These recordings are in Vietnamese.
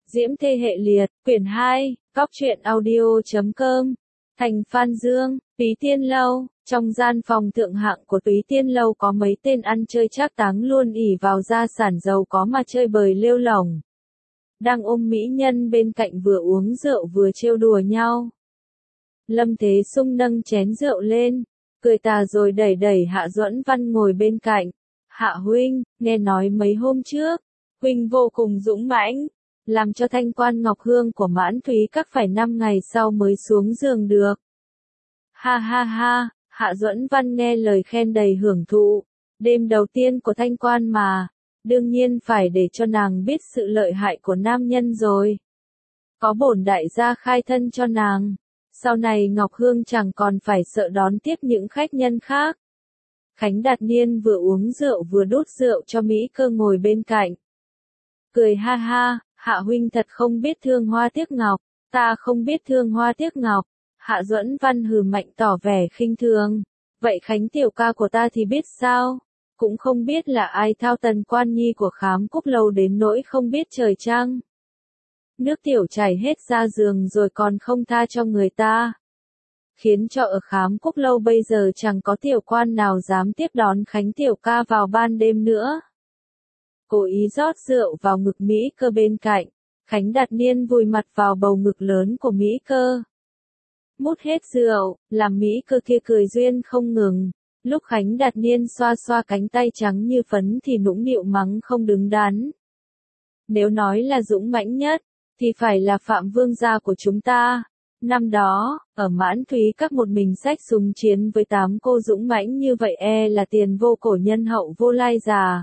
Diễm Thê Hệ Liệt, quyển 2, Cóc truyện audio.com, Thành Phan Dương, Túy Tiên Lâu. Trong gian phòng thượng hạng của Túy Tiên Lâu có mấy tên ăn chơi trác táng luôn ỷ vào gia sản giàu có mà chơi bời lêu lổng. Đang ôm mỹ nhân bên cạnh vừa uống rượu vừa trêu đùa nhau. Lâm Thế Sung nâng chén rượu lên, cười tà rồi đẩy đẩy Hạ Duẫn Văn ngồi bên cạnh. Hạ huynh, nghe nói mấy hôm trước, huynh vô cùng dũng mãnh, làm cho thanh quan ngọc hương của Mãn Thúy Các phải 5 ngày sau mới xuống giường được. Ha ha ha, Hạ Duẫn Văn nghe lời khen đầy hưởng thụ, đêm đầu tiên của thanh quan mà, đương nhiên phải để cho nàng biết sự lợi hại của nam nhân rồi. Có bổn đại gia khai thân cho nàng, sau này Ngọc Hương chẳng còn phải sợ đón tiếp những khách nhân khác. Khánh Đạt Niên vừa uống rượu vừa đút rượu cho Mỹ Cơ ngồi bên cạnh. Cười ha ha, Hạ huynh thật không biết thương hoa tiếc ngọc, ta không biết thương hoa tiếc ngọc. Hạ Duẫn Văn hừ mạnh tỏ vẻ khinh thường. Vậy Khánh tiểu ca của ta thì biết sao? Cũng không biết là ai thao tần quan nhi của Khám Cúc Lâu đến nỗi không biết trời trăng. Nước tiểu chảy hết ra giường rồi còn không tha cho người ta. Khiến cho ở Khám Cúc Lâu bây giờ chẳng có tiểu quan nào dám tiếp đón Khánh tiểu ca vào ban đêm nữa. Cố ý rót rượu vào ngực Mỹ Cơ bên cạnh, Khánh Đạt Niên vùi mặt vào bầu ngực lớn của Mỹ Cơ. Mút hết rượu, làm Mỹ Cơ kia cười duyên không ngừng, lúc Khánh Đạt Niên xoa xoa cánh tay trắng như phấn thì nũng nịu mắng không đứng đắn. Nếu nói là dũng mãnh nhất, thì phải là Phạm Vương gia của chúng ta. Năm đó, ở Mãn Thúy Các một mình xách súng chiến với 8 cô dũng mãnh như vậy là tiền vô cổ nhân hậu vô lai già.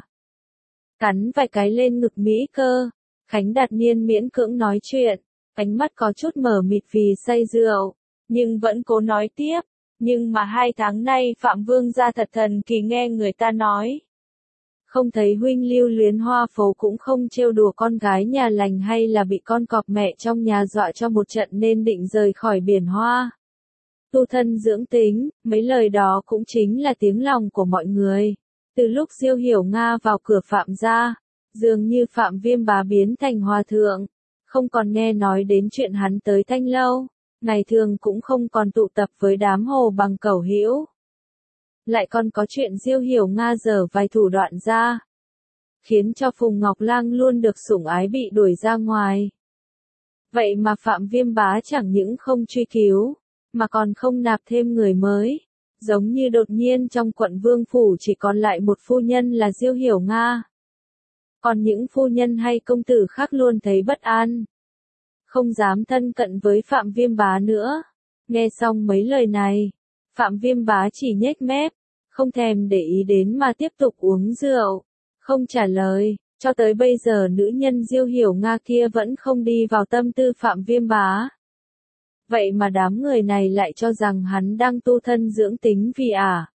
Cắn vài cái lên ngực Mỹ Cơ, Khánh Đạt Niên miễn cưỡng nói chuyện, ánh mắt có chút mờ mịt vì say rượu, nhưng vẫn cố nói tiếp, nhưng mà 2 tháng nay Phạm Vương gia thật thần kỳ nghe người ta nói. Không thấy huynh lưu luyến hoa phố cũng không trêu đùa con gái nhà lành hay là bị con cọp mẹ trong nhà dọa cho một trận nên định rời khỏi biển hoa. Tu thân dưỡng tính, mấy lời đó cũng chính là tiếng lòng của mọi người. Từ lúc Diêu Hiểu Nga vào cửa Phạm gia, dường như Phạm Viêm Bá biến thành hòa thượng, không còn nghe nói đến chuyện hắn tới Thanh Lâu, ngày thường cũng không còn tụ tập với đám hồ bằng cẩu hữu. Lại còn có chuyện Diêu Hiểu Nga dở vài thủ đoạn ra, khiến cho Phùng Ngọc Lang luôn được sủng ái bị đuổi ra ngoài. Vậy mà Phạm Viêm Bá chẳng những không truy cứu, mà còn không nạp thêm người mới. Giống như đột nhiên trong quận Vương Phủ chỉ còn lại một phu nhân là Diêu Hiểu Nga. Còn những phu nhân hay công tử khác luôn thấy bất an, không dám thân cận với Phạm Viêm Bá nữa. Nghe xong mấy lời này, Phạm Viêm Bá chỉ nhếch mép, không thèm để ý đến mà tiếp tục uống rượu, không trả lời. Cho tới bây giờ nữ nhân Diêu Hiểu Nga kia vẫn không đi vào tâm tư Phạm Viêm Bá. Vậy mà đám người này lại cho rằng hắn đang tu thân dưỡng tính vì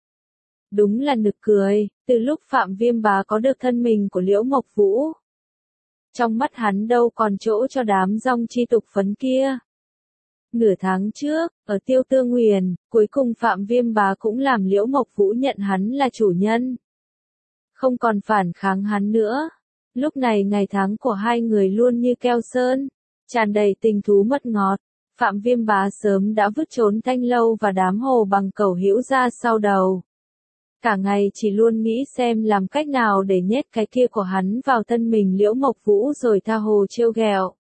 Đúng là nực cười, từ lúc Phạm Viêm Bá có được thân mình của Liễu Mộc Vũ, trong mắt hắn đâu còn chỗ cho đám dong chi tục phấn kia. Nửa tháng trước, ở Tiêu Tương Huyền, cuối cùng Phạm Viêm Bá cũng làm Liễu Mộc Vũ nhận hắn là chủ nhân. Không còn phản kháng hắn nữa. Lúc này ngày tháng của hai người luôn như keo sơn, tràn đầy tình thú mật ngọt. Phạm Viêm Bá sớm đã vứt trốn Thanh Lâu và đám hồ bằng cẩu hữu ra sau đầu. Cả ngày chỉ luôn nghĩ xem làm cách nào để nhét cái kia của hắn vào thân mình Liễu Mộc Vũ rồi tha hồ trêu ghẹo.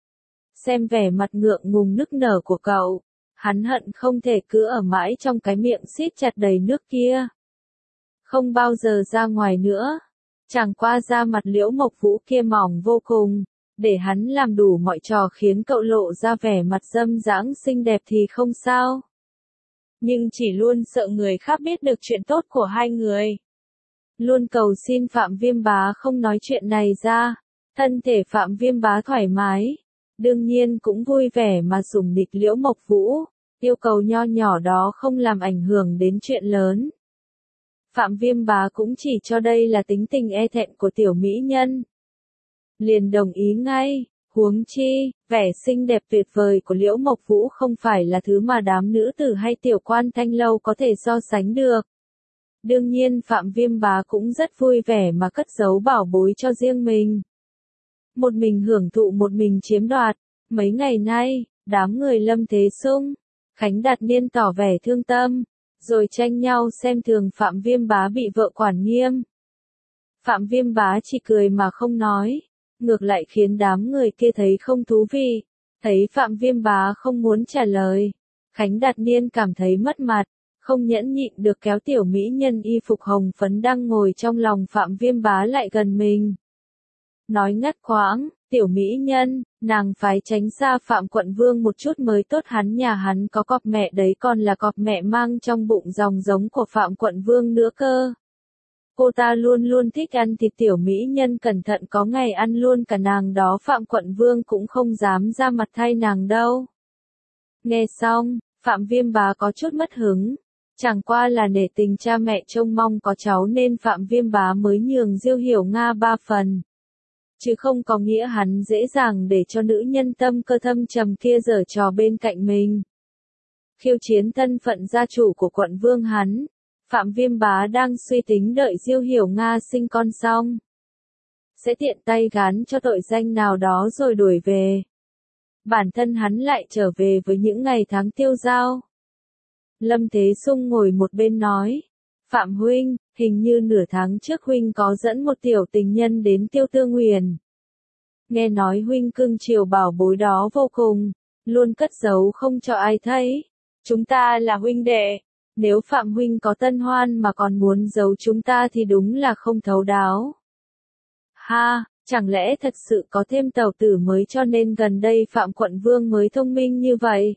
Xem vẻ mặt ngượng ngùng nức nở của cậu, hắn hận không thể cứ ở mãi trong cái miệng siết chặt đầy nước kia. Không bao giờ ra ngoài nữa. Chẳng qua da mặt Liễu Mộc Vũ kia mỏng vô cùng, để hắn làm đủ mọi trò khiến cậu lộ ra vẻ mặt dâm dãng xinh đẹp thì không sao. Nhưng chỉ luôn sợ người khác biết được chuyện tốt của hai người. Luôn cầu xin Phạm Viêm Bá không nói chuyện này ra. Thân thể Phạm Viêm Bá thoải mái, đương nhiên cũng vui vẻ mà sủng nịch Liễu Mộc Vũ, yêu cầu nho nhỏ đó không làm ảnh hưởng đến chuyện lớn. Phạm Viêm Bá cũng chỉ cho đây là tính tình e thẹn của tiểu mỹ nhân. Liền đồng ý ngay, huống chi, vẻ xinh đẹp tuyệt vời của Liễu Mộc Vũ không phải là thứ mà đám nữ tử hay tiểu quan Thanh Lâu có thể so sánh được. Đương nhiên Phạm Viêm Bá cũng rất vui vẻ mà cất giấu bảo bối cho riêng mình. một mình hưởng thụ một mình chiếm đoạt. Mấy ngày nay, đám người Lâm Thế Sung, Khánh Đạt Niên tỏ vẻ thương tâm, rồi tranh nhau xem thường Phạm Viêm Bá bị vợ quản nghiêm. Phạm Viêm Bá chỉ cười mà không nói, ngược lại khiến đám người kia thấy không thú vị. Thấy Phạm Viêm Bá không muốn trả lời, Khánh Đạt Niên cảm thấy mất mặt, không nhẫn nhịn được kéo tiểu mỹ nhân y phục hồng phấn đang ngồi trong lòng Phạm Viêm Bá lại gần mình. Nói ngắt quãng, tiểu mỹ nhân, nàng phải tránh xa Phạm Quận Vương một chút mới tốt, hắn nhà hắn có cọp mẹ đấy, còn là cọp mẹ mang trong bụng dòng giống của Phạm Quận Vương nữa cơ. Cô ta luôn luôn thích ăn thịt, tiểu mỹ nhân cẩn thận có ngày ăn luôn cả nàng đó, Phạm Quận Vương cũng không dám ra mặt thay nàng đâu. Nghe xong, Phạm Viêm Bá có chút mất hứng. Chẳng qua là nể tình cha mẹ trông mong có cháu nên Phạm Viêm Bá mới nhường Diêu Hiểu Nga 3 phần. Chứ không có nghĩa hắn dễ dàng để cho nữ nhân tâm cơ thâm trầm kia giở trò bên cạnh mình. Khiêu chiến thân phận gia chủ của quận Vương hắn, Phạm Viêm Bá đang suy tính đợi Diêu Hiểu Nga sinh con xong, sẽ tiện tay gán cho tội danh nào đó rồi đuổi về. Bản thân hắn lại trở về với những ngày tháng tiêu dao. Lâm Thế Sung ngồi một bên nói, Phạm huynh, hình như nửa tháng trước huynh có dẫn một tiểu tình nhân đến Tiêu Tư Nguyền. Nghe nói huynh cưng chiều bảo bối đó vô cùng, luôn cất giấu không cho ai thấy. Chúng ta là huynh đệ, nếu Phạm huynh có tân hoan mà còn muốn giấu chúng ta thì đúng là không thấu đáo. Ha, chẳng lẽ thật sự có thêm tàu tử mới cho nên gần đây Phạm Quận Vương mới thông minh như vậy?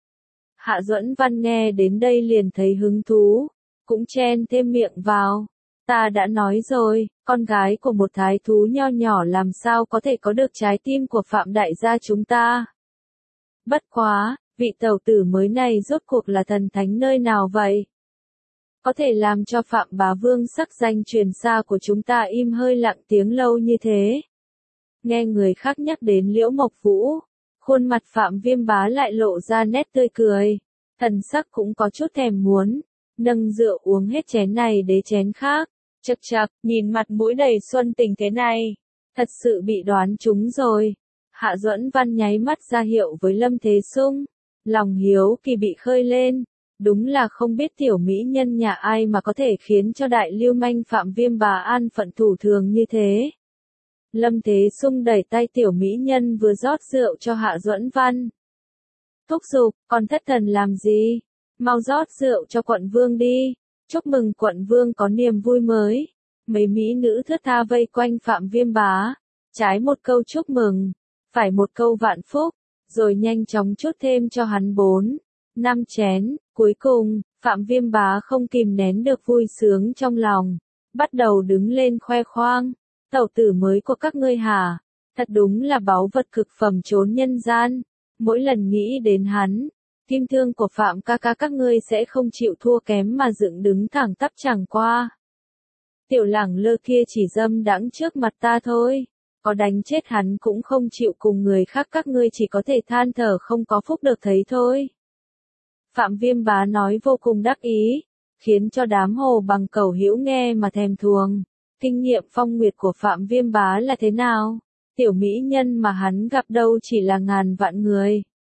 Hạ Duẫn Văn nghe đến đây liền thấy hứng thú, cũng chen thêm miệng vào. Ta đã nói rồi, con gái của một thái thú nho nhỏ làm sao có thể có được trái tim của Phạm đại gia chúng ta. Bất quá, vị tàu tử mới này rốt cuộc là thần thánh nơi nào vậy? Có thể làm cho Phạm bá vương sắc danh truyền xa của chúng ta im hơi lặng tiếng lâu như thế. Nghe người khác nhắc đến Liễu Mộc Vũ, khuôn mặt Phạm Viêm Bá lại lộ ra nét tươi cười, thần sắc cũng có chút thèm muốn, nâng rượu uống hết chén này đến chén khác. Chậc chậc, nhìn mặt mũi đầy xuân tình thế này, thật sự bị đoán trúng rồi. Hạ Duẫn Văn nháy mắt ra hiệu với Lâm Thế Sung, lòng hiếu kỳ bị khơi lên, đúng là không biết tiểu mỹ nhân nhà ai mà có thể khiến cho đại lưu manh Phạm Viêm Bá an phận thủ thường như thế. Lâm Thế Sung đẩy tay tiểu mỹ nhân vừa rót rượu cho Hạ Duẫn Văn. Thúc giục, còn thất thần làm gì? Mau rót rượu cho quận vương đi. Chúc mừng quận vương có niềm vui mới. Mấy mỹ nữ thướt tha vây quanh Phạm Viêm Bá. Trái một câu chúc mừng, phải một câu vạn phúc, rồi nhanh chóng chốt thêm cho hắn 4, 5 chén. Cuối cùng, Phạm Viêm Bá không kìm nén được vui sướng trong lòng, bắt đầu đứng lên khoe khoang. Tẩu tử mới của các ngươi hả? Thật đúng là báu vật cực phẩm trốn nhân gian. Mỗi lần nghĩ đến hắn, kim thương của Phạm ca ca các ngươi sẽ không chịu thua kém mà dựng đứng thẳng tắp, chẳng qua. Tiểu lẳng lơ kia chỉ dâm đãng trước mặt ta thôi, có đánh chết hắn cũng không chịu cùng người khác, các ngươi chỉ có thể than thở không có phúc được thấy thôi. Phạm Viêm Bá nói vô cùng đắc ý, khiến cho đám hồ bằng cẩu hữu nghe mà thèm thuồng. Kinh nghiệm phong nguyệt của Phạm Viêm Bá là thế nào? Tiểu mỹ nhân mà hắn gặp đâu chỉ là ngàn vạn người.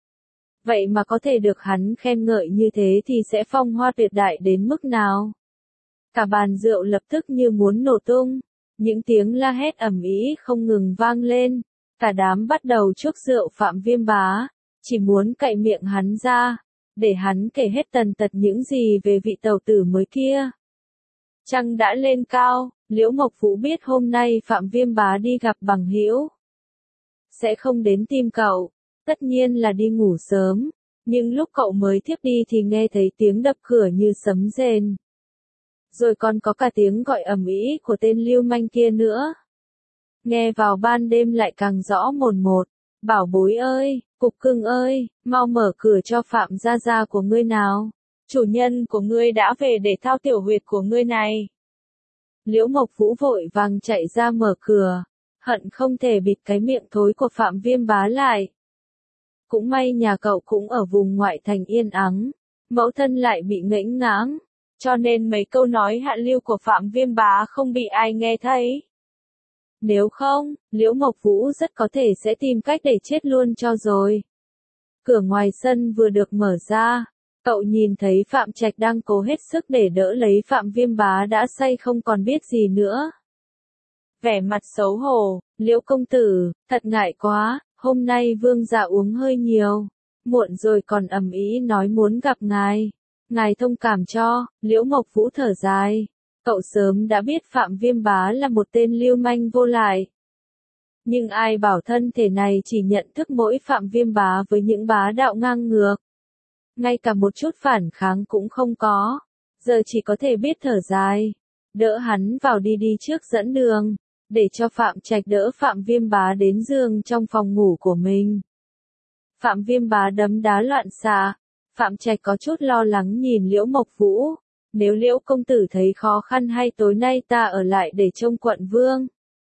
Vậy mà có thể được hắn khen ngợi như thế thì sẽ phong hoa tuyệt đại đến mức nào? Cả bàn rượu lập tức như muốn nổ tung, những tiếng la hét ầm ĩ không ngừng vang lên, cả đám bắt đầu chuốc rượu Phạm Viêm Bá, chỉ muốn cạy miệng hắn ra, để hắn kể hết tần tật những gì về vị tẩu tử mới kia. Trăng đã lên cao, Liễu Mộc Vũ biết hôm nay Phạm Viêm Bá đi gặp bằng hữu, sẽ không đến tìm cậu, tất nhiên là đi ngủ sớm, nhưng lúc cậu mới thiếp đi thì nghe thấy tiếng đập cửa như sấm rền. Rồi còn có cả tiếng gọi ầm ĩ của tên lưu manh kia nữa. Nghe vào ban đêm lại càng rõ mồn một, bảo bối ơi, cục cưng ơi, mau mở cửa cho Phạm gia gia của ngươi nào. Chủ nhân của ngươi đã về để thao tiểu huyệt của ngươi này. Liễu Mộc Vũ vội vàng chạy ra mở cửa, hận không thể bịt cái miệng thối của Phạm Viêm Bá lại. Cũng may nhà cậu cũng ở vùng ngoại thành yên ắng, mẫu thân lại bị ngễnh ngãng, cho nên mấy câu nói hạ lưu của Phạm Viêm Bá không bị ai nghe thấy. nếu không, Liễu Mộc Vũ rất có thể sẽ tìm cách để chết luôn cho rồi. Cửa ngoài sân vừa được mở ra, cậu nhìn thấy Phạm Trạch đang cố hết sức để đỡ lấy Phạm Viêm Bá đã say không còn biết gì nữa. Vẻ mặt xấu hổ, Liễu công tử, thật ngại quá, hôm nay vương gia uống hơi nhiều, muộn rồi còn ầm ĩ nói muốn gặp ngài. Ngài thông cảm cho, Liễu Mộc Vũ thở dài. Cậu sớm đã biết Phạm Viêm Bá là một tên lưu manh vô lại. Nhưng ai bảo thân thể này chỉ nhận thức mỗi Phạm Viêm Bá với những bá đạo ngang ngược. Ngay cả một chút phản kháng cũng không có. Giờ chỉ có thể biết thở dài. Đỡ hắn vào đi trước dẫn đường. Để cho Phạm Trạch đỡ Phạm Viêm Bá đến giường trong phòng ngủ của mình. Phạm Viêm Bá đấm đá loạn xạ. Phạm Trạch có chút lo lắng nhìn Liễu Mộc Vũ. Nếu Liễu công tử thấy khó khăn hay tối nay ta ở lại để trông quận vương.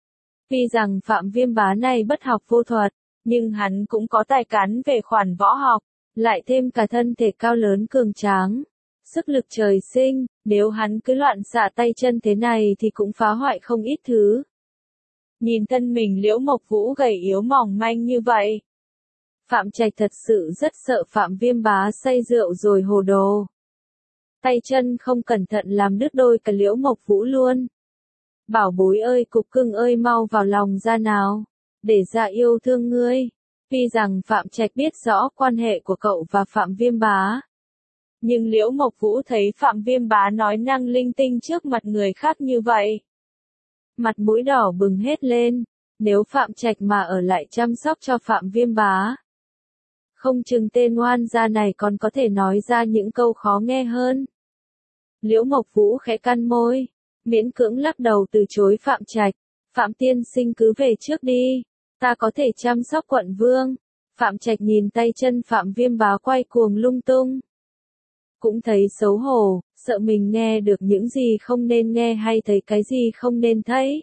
Tuy rằng Phạm Viêm Bá này bất học vô thuật, nhưng hắn cũng có tài cán về khoản võ học, lại thêm cả thân thể cao lớn cường tráng. Sức lực trời sinh, nếu hắn cứ loạn xạ tay chân thế này thì cũng phá hoại không ít thứ. Nhìn thân mình Liễu Mộc Vũ gầy yếu mỏng manh như vậy. Phạm Trạch thật sự rất sợ Phạm Viêm Bá say rượu rồi hồ đồ. Tay chân không cẩn thận làm đứt đôi cả Liễu Mộc Vũ luôn. Bảo bối ơi cục cưng ơi mau vào lòng ra nào, để ra yêu thương ngươi. Tuy rằng Phạm Trạch biết rõ quan hệ của cậu và Phạm Viêm Bá. Nhưng Liễu Mộc Vũ thấy Phạm Viêm Bá nói năng linh tinh trước mặt người khác như vậy. Mặt mũi đỏ bừng hết lên, nếu Phạm Trạch mà ở lại chăm sóc cho Phạm Viêm Bá. Không chừng tên oan gia này còn có thể nói ra những câu khó nghe hơn. Liễu Mộc Vũ khẽ cắn môi, miễn cưỡng lắc đầu từ chối Phạm Trạch. Phạm tiên sinh cứ về trước đi, ta có thể chăm sóc quận vương. Phạm Trạch nhìn tay chân Phạm Viêm Bá quay cuồng lung tung. Cũng thấy xấu hổ, sợ mình nghe được những gì không nên nghe hay thấy cái gì không nên thấy.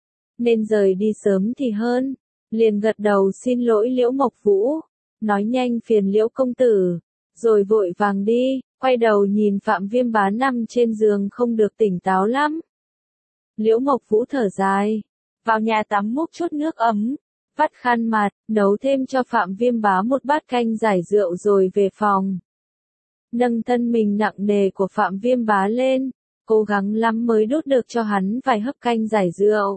Nên rời đi sớm thì hơn. Liền gật đầu xin lỗi Liễu Mộc Vũ, nói nhanh phiền Liễu công tử, rồi vội vàng đi, quay đầu nhìn Phạm Viêm Bá nằm trên giường không được tỉnh táo lắm. Liễu Mộc Vũ thở dài, vào nhà tắm múc chút nước ấm, vắt khăn mặt, nấu thêm cho Phạm Viêm Bá một bát canh giải rượu rồi về phòng. Nâng thân mình nặng nề của Phạm Viêm Bá lên, cố gắng lắm mới đút được cho hắn vài hớp canh giải rượu.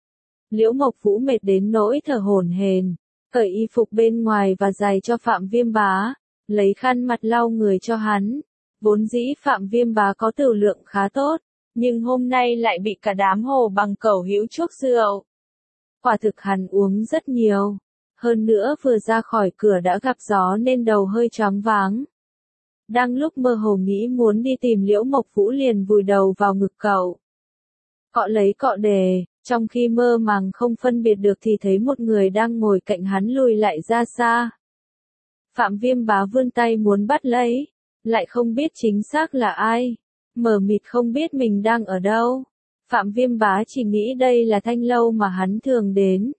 Liễu Mộc Vũ mệt đến nỗi thở hổn hển, cởi y phục bên ngoài và giày cho Phạm Viêm Bá, lấy khăn mặt lau người cho hắn. Vốn dĩ Phạm Viêm Bá có tửu lượng khá tốt, nhưng hôm nay lại bị cả đám hồ bằng cẩu hữu chuốc rượu. Quả thực hắn uống rất nhiều, hơn nữa vừa ra khỏi cửa đã gặp gió nên đầu hơi choáng váng. Đang lúc mơ hồ nghĩ muốn đi tìm Liễu Mộc Vũ liền vùi đầu vào ngực cậu. Cọ lấy cọ đề, trong khi mơ màng không phân biệt được thì thấy một người đang ngồi cạnh hắn lùi lại ra xa. Phạm Viêm Bá vươn tay muốn bắt lấy, lại không biết chính xác là ai, mờ mịt không biết mình đang ở đâu. Phạm Viêm Bá chỉ nghĩ đây là thanh lâu mà hắn thường đến.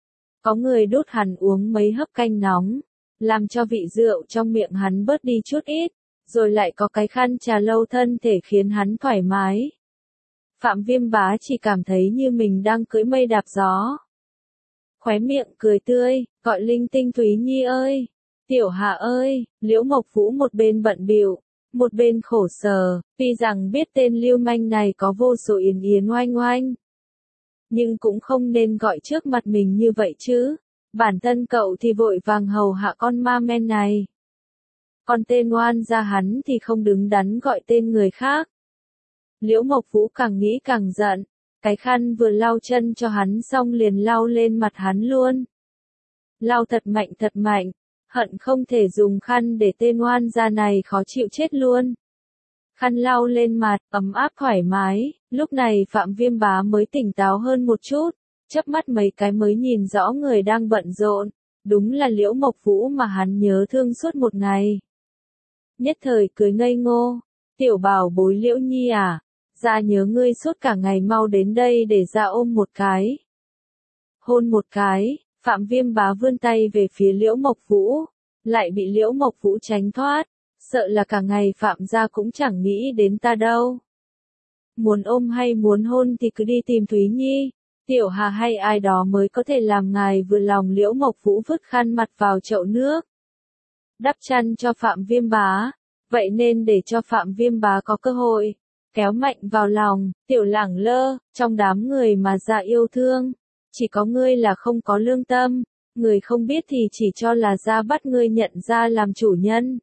Có người đút hắn uống mấy hớp canh nóng, làm cho vị rượu trong miệng hắn bớt đi chút ít, rồi lại có cái khăn trà lâu thân thể khiến hắn thoải mái. Phạm Viêm Bá chỉ cảm thấy như mình đang cưỡi mây đạp gió. Khóe miệng cười tươi, gọi linh tinh Thúy Nhi ơi, Tiểu Hạ ơi. Liễu Mộc Vũ một bên bận bịu, một bên khổ sở, tuy rằng biết tên lưu manh này có vô số yến yến oanh oanh. Nhưng cũng không nên gọi trước mặt mình như vậy chứ, bản thân cậu thì vội vàng hầu hạ con ma men này. Còn tên oan gia hắn thì không đứng đắn gọi tên người khác. Liễu Mộc Vũ càng nghĩ càng giận, cái khăn vừa lau chân cho hắn xong liền lau lên mặt hắn luôn. Lau thật mạnh, hận không thể dùng khăn để tên oan gia này khó chịu chết luôn. Khăn lau lên mặt, ấm áp thoải mái, lúc này Phạm Viêm Bá mới tỉnh táo hơn một chút, chớp mắt mấy cái mới nhìn rõ người đang bận rộn, đúng là Liễu Mộc Vũ mà hắn nhớ thương suốt một ngày. Nhất thời cười ngây ngô, tiểu bảo bối Liễu Nhi à, gia nhớ ngươi suốt cả ngày mau đến đây để gia ôm một cái. Hôn một cái, Phạm Viêm Bá vươn tay về phía Liễu Mộc Vũ, lại bị Liễu Mộc Vũ tránh thoát, sợ là cả ngày Phạm gia cũng chẳng nghĩ đến ta đâu. Muốn ôm hay muốn hôn thì cứ đi tìm Thúy Nhi, Tiểu Hà hay ai đó mới có thể làm ngài vừa lòng. Liễu Mộc Vũ vứt khăn mặt vào chậu nước, đắp chăn cho Phạm Viêm Bá, vậy nên để cho Phạm Viêm Bá có cơ hội, kéo mạnh vào lòng. Tiểu Lẳng Lơ, trong đám người mà gia yêu thương, chỉ có ngươi là không có lương tâm, người không biết thì chỉ cho là gia bắt ngươi nhận ra làm chủ nhân.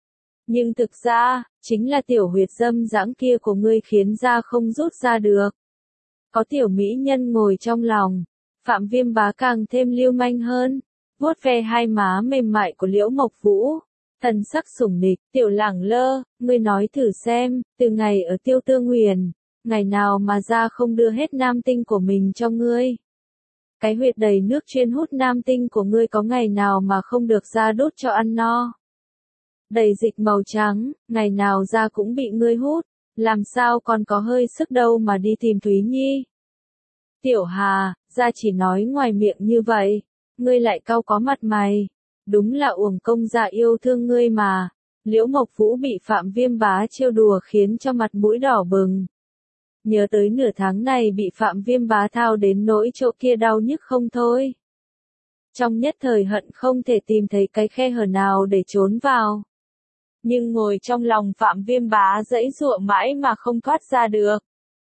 Nhưng thực ra, chính là tiểu huyệt dâm dãng kia của ngươi khiến gia không rút ra được. Có tiểu mỹ nhân ngồi trong lòng, Phạm Viêm Bá càng thêm lưu manh hơn, vuốt ve hai má mềm mại của Liễu Mộc Vũ, thần sắc sủng nịch. Tiểu Lẳng Lơ, ngươi nói thử xem, từ ngày ở Tiêu Tương Huyền, ngày nào mà gia không đưa hết nam tinh của mình cho ngươi? Cái huyệt đầy nước chuyên hút nam tinh của ngươi có ngày nào mà không được gia đút cho ăn no? Đầy dịch màu trắng, ngày nào gia cũng bị ngươi hút, làm sao còn có hơi sức đâu mà đi tìm Thúy Nhi? Tiểu Hà, gia chỉ nói ngoài miệng như vậy, ngươi lại cau có mặt mày, đúng là uổng công gia yêu thương ngươi mà. Liễu Mộc Vũ bị Phạm Viêm Bá trêu đùa khiến cho mặt mũi đỏ bừng. Nhớ tới nửa tháng này bị Phạm Viêm Bá thao đến nỗi chỗ kia đau nhức không thôi. Trong nhất thời hận không thể tìm thấy cái khe hở nào để trốn vào. Nhưng ngồi trong lòng Phạm Viêm Bá giãy giụa mãi mà không thoát ra được.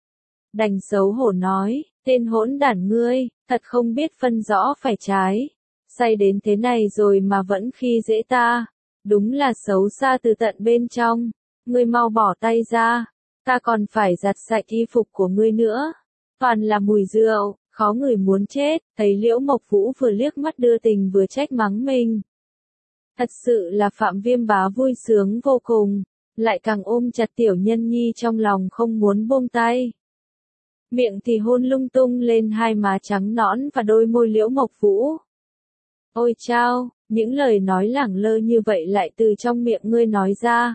Đành xấu hổ nói, tên hỗn đản ngươi, thật không biết phân rõ phải trái. Say đến thế này rồi mà vẫn khi dễ ta. Đúng là xấu xa từ tận bên trong. Ngươi mau bỏ tay ra. Ta còn phải giặt sạch y phục của ngươi nữa. Toàn là mùi rượu, khó ngửi muốn chết. Thấy Liễu Mộc Vũ vừa liếc mắt đưa tình vừa trách mắng mình. Thật sự là Phạm Viêm Bá vui sướng vô cùng. Lại càng ôm chặt tiểu nhân nhi trong lòng không muốn buông tay. Miệng thì hôn lung tung lên hai má trắng nõn và đôi môi Liễu Mộc Vũ. Ôi chao, những lời nói lẳng lơ như vậy lại từ trong miệng ngươi nói ra.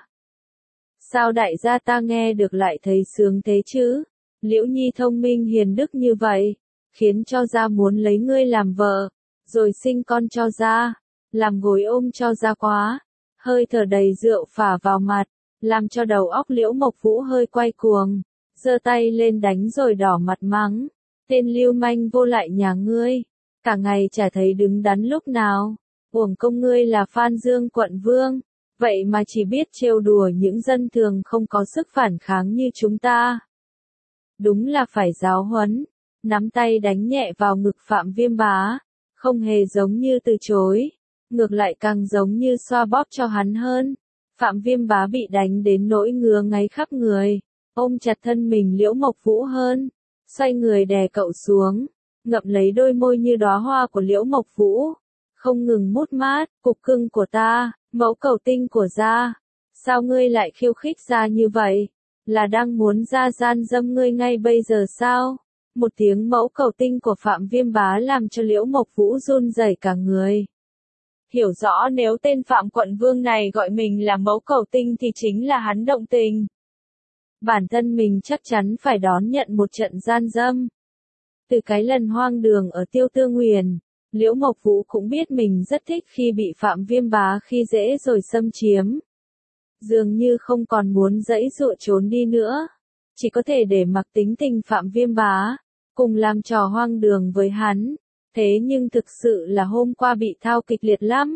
Sao đại gia ta nghe được lại thấy sướng thế chứ? Liễu Nhi thông minh hiền đức như vậy, khiến cho gia muốn lấy ngươi làm vợ, rồi sinh con cho gia, làm gối ôm cho gia quá. Hơi thở đầy rượu phả vào mặt, làm cho đầu óc Liễu Mộc Vũ hơi quay cuồng, giơ tay lên đánh rồi đỏ mặt mắng. Tên lưu manh vô lại nhà ngươi, cả ngày chả thấy đứng đắn lúc nào, uổng công ngươi là Phan Dương quận vương, vậy mà chỉ biết trêu đùa những dân thường không có sức phản kháng như chúng ta. Đúng là phải giáo huấn, nắm tay đánh nhẹ vào ngực Phạm Viêm Bá, không hề giống như từ chối, ngược lại càng giống như xoa bóp cho hắn hơn. Phạm Viêm Bá bị đánh đến nỗi ngứa ngáy khắp người, ôm chặt thân mình Liễu Mộc Vũ hơn, xoay người đè cậu xuống, ngậm lấy đôi môi như đóa hoa của Liễu Mộc Vũ, không ngừng mút mát. Cục cưng của ta, mẫu cầu tinh của gia, sao ngươi lại khiêu khích gia như vậy? Là đang muốn gia gian dâm ngươi ngay bây giờ sao? Một tiếng mẫu cầu tinh của Phạm Viêm Bá làm cho Liễu Mộc Vũ run rẩy cả người. Hiểu rõ nếu tên Phạm quận vương này gọi mình là mẫu cầu tinh thì chính là hắn động tình. Bản thân mình chắc chắn phải đón nhận một trận gian dâm. Từ cái lần hoang đường ở Tiêu Tương Huyền, Liễu Mộc Vũ cũng biết mình rất thích khi bị Phạm Viêm Bá khi dễ rồi xâm chiếm. Dường như không còn muốn giãy giụa trốn đi nữa, chỉ có thể để mặc tính tình Phạm Viêm Bá, cùng làm trò hoang đường với hắn. Thế nhưng thực sự là hôm qua bị thao kịch liệt lắm.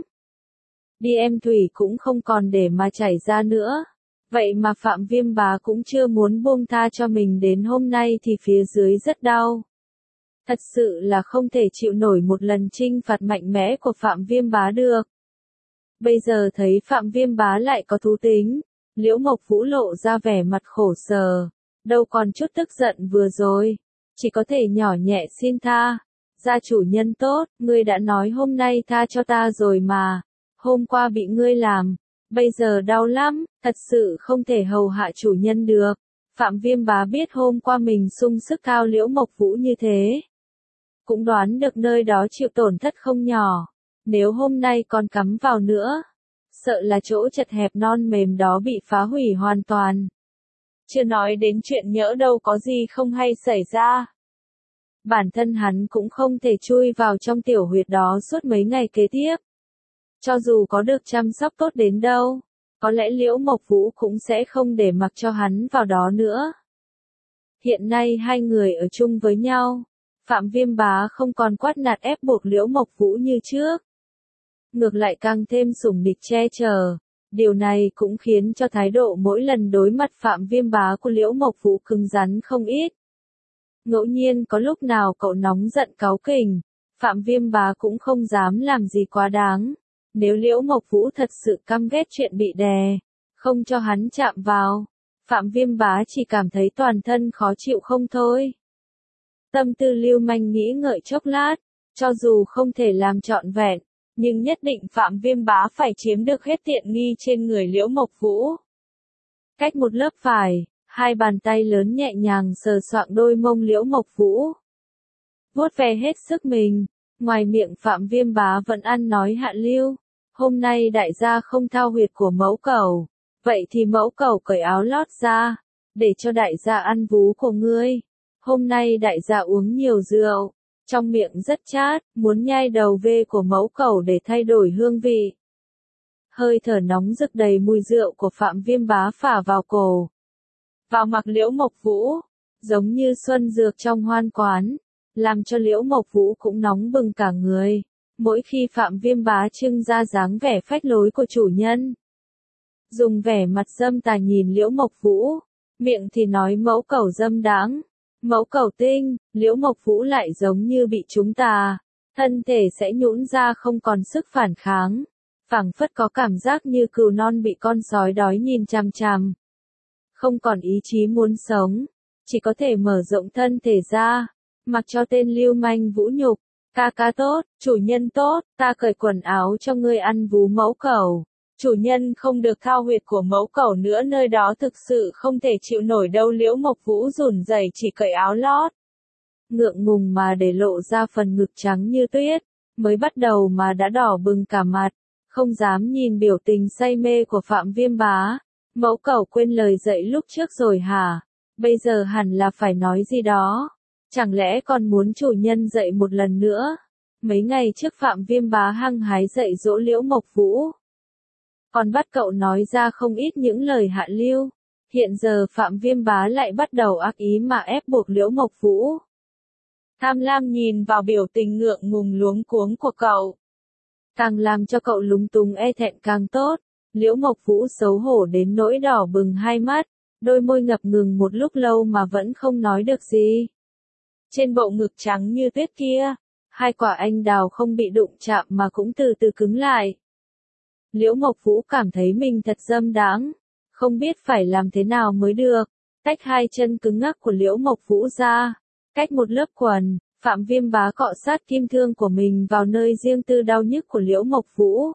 Đi em thủy cũng không còn để mà chảy ra nữa. Vậy mà Phạm Viêm Bá cũng chưa muốn buông tha cho mình đến hôm nay thì phía dưới rất đau. Thật sự là không thể chịu nổi một lần trinh phạt mạnh mẽ của Phạm Viêm Bá được. Bây giờ thấy Phạm Viêm Bá lại có thú tính, Liễu Mộc Vũ lộ ra vẻ mặt khổ sở, đâu còn chút tức giận vừa rồi, chỉ có thể nhỏ nhẹ xin tha. Gia chủ nhân tốt, ngươi đã nói hôm nay tha cho ta rồi mà, hôm qua bị ngươi làm, bây giờ đau lắm, thật sự không thể hầu hạ chủ nhân được. Phạm Viêm Bá biết hôm qua mình sung sức cao Liễu Mộc Vũ như thế, cũng đoán được nơi đó chịu tổn thất không nhỏ, nếu hôm nay còn cắm vào nữa, sợ là chỗ chật hẹp non mềm đó bị phá hủy hoàn toàn. Chưa nói đến chuyện nhỡ đâu có gì không hay xảy ra. Bản thân hắn cũng không thể chui vào trong tiểu huyệt đó suốt mấy ngày kế tiếp. Cho dù có được chăm sóc tốt đến đâu, có lẽ Liễu Mộc Vũ cũng sẽ không để mặc cho hắn vào đó nữa. Hiện nay hai người ở chung với nhau, Phạm Viêm Bá không còn quát nạt ép buộc Liễu Mộc Vũ như trước. Ngược lại càng thêm sủng địch che chở. Điều này cũng khiến cho thái độ mỗi lần đối mặt Phạm Viêm Bá của Liễu Mộc Vũ cứng rắn không ít. Ngẫu nhiên có lúc nào cậu nóng giận cáu kỉnh, Phạm Viêm Bá cũng không dám làm gì quá đáng. Nếu Liễu Mộc Vũ thật sự căm ghét chuyện bị đè, không cho hắn chạm vào, Phạm Viêm Bá chỉ cảm thấy toàn thân khó chịu không thôi. Tâm tư lưu manh nghĩ ngợi chốc lát, cho dù không thể làm trọn vẹn, nhưng nhất định Phạm Viêm Bá phải chiếm được hết tiện nghi trên người Liễu Mộc Vũ. Cách một lớp vải, hai bàn tay lớn nhẹ nhàng sờ soạng đôi mông Liễu Mộc Vũ. Vuốt ve hết sức mình, ngoài miệng Phạm Viêm Bá vẫn ăn nói hạ lưu. Hôm nay đại gia không thao huyệt của mẫu cẩu, vậy thì mẫu cẩu cởi áo lót ra, để cho đại gia ăn vú của ngươi. Hôm nay đại gia uống nhiều rượu, trong miệng rất chát, muốn nhai đầu vê của mẫu cẩu để thay đổi hương vị. Hơi thở nóng rực đầy mùi rượu của Phạm Viêm Bá phả vào cổ. Vào mặc Liễu Mộc Vũ, giống như xuân dược trong hoan quán, làm cho Liễu Mộc Vũ cũng nóng bừng cả người. Mỗi khi Phạm Viêm Bá trưng ra dáng vẻ phách lối của chủ nhân, dùng vẻ mặt dâm tà nhìn Liễu Mộc Vũ, miệng thì nói mẫu cẩu dâm đáng, mẫu cẩu tinh, Liễu Mộc Vũ lại giống như bị trúng tà, thân thể sẽ nhũn ra không còn sức phản kháng, phảng phất có cảm giác như cừu non bị con sói đói nhìn chằm chằm, không còn ý chí muốn sống, chỉ có thể mở rộng thân thể ra, mặc cho tên lưu manh vũ nhục. Ca ca tốt, chủ nhân tốt, ta cởi quần áo cho ngươi ăn vú mẫu cẩu. Chủ nhân không được thao huyệt của mẫu cẩu nữa, nơi đó thực sự không thể chịu nổi đâu. Liễu Mộc Vũ run rẩy chỉ cởi áo lót. Ngượng ngùng mà để lộ ra phần ngực trắng như tuyết, mới bắt đầu mà đã đỏ bừng cả mặt, không dám nhìn biểu tình say mê của Phạm Viêm Bá. Mẫu cẩu quên lời dạy lúc trước rồi hả? Bây giờ hẳn là phải nói gì đó. Chẳng lẽ còn muốn chủ nhân dạy một lần nữa? Mấy ngày trước Phạm Viêm Bá hăng hái dạy dỗ Liễu Mộc Vũ, còn bắt cậu nói ra không ít những lời hạ lưu. Hiện giờ Phạm Viêm Bá lại bắt đầu ác ý mà ép buộc Liễu Mộc Vũ. Tham lam nhìn vào biểu tình ngượng ngùng luống cuống của cậu, càng làm cho cậu lúng túng e thẹn càng tốt. Liễu Mộc Vũ xấu hổ đến nỗi đỏ bừng hai mắt, đôi môi ngập ngừng một lúc lâu mà vẫn không nói được gì. Trên bộ ngực trắng như tuyết kia, hai quả anh đào không bị đụng chạm mà cũng từ từ cứng lại. Liễu Mộc Vũ cảm thấy mình thật dâm đáng, không biết phải làm thế nào mới được. Tách hai chân cứng ngắc của Liễu Mộc Vũ ra, cách một lớp quần, Phạm Viêm Bá cọ sát kim thương của mình vào nơi riêng tư đau nhức của Liễu Mộc Vũ.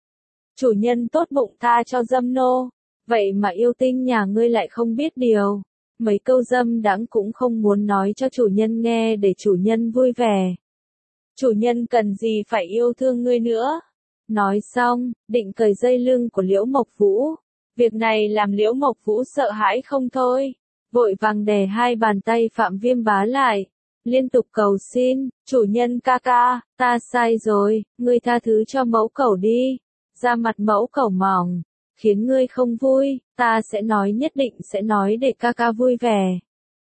Chủ nhân tốt bụng tha cho dâm nô, vậy mà yêu tinh nhà ngươi lại không biết điều. Mấy câu dâm đãng cũng không muốn nói cho chủ nhân nghe để chủ nhân vui vẻ. Chủ nhân cần gì phải yêu thương ngươi nữa. Nói xong, định cởi dây lưng của Liễu Mộc Vũ. Việc này làm Liễu Mộc Vũ sợ hãi không thôi. Vội vàng đè hai bàn tay Phạm Viêm Bá lại. Liên tục cầu xin, chủ nhân ca ca, ta sai rồi, ngươi tha thứ cho mẫu cẩu đi. Da mặt mẫu cẩu mỏng, khiến ngươi không vui, ta sẽ nói, nhất định sẽ nói để ca ca vui vẻ.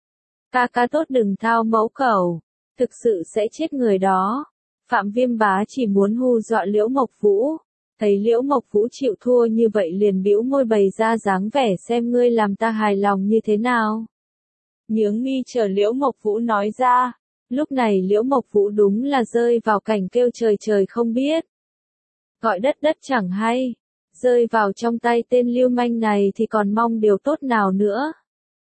Ca ca tốt đừng thao mẫu cẩu, thực sự sẽ chết người đó. Phạm Viêm Bá chỉ muốn hù dọa Liễu Mộc Vũ, thấy Liễu Mộc Vũ chịu thua như vậy liền bĩu môi bày ra dáng vẻ xem ngươi làm ta hài lòng như thế nào. Nhướng mi chờ Liễu Mộc Vũ nói ra, lúc này Liễu Mộc Vũ đúng là rơi vào cảnh kêu trời trời không biết. Gọi đất đất chẳng hay. Rơi vào trong tay tên lưu manh này thì còn mong điều tốt nào nữa.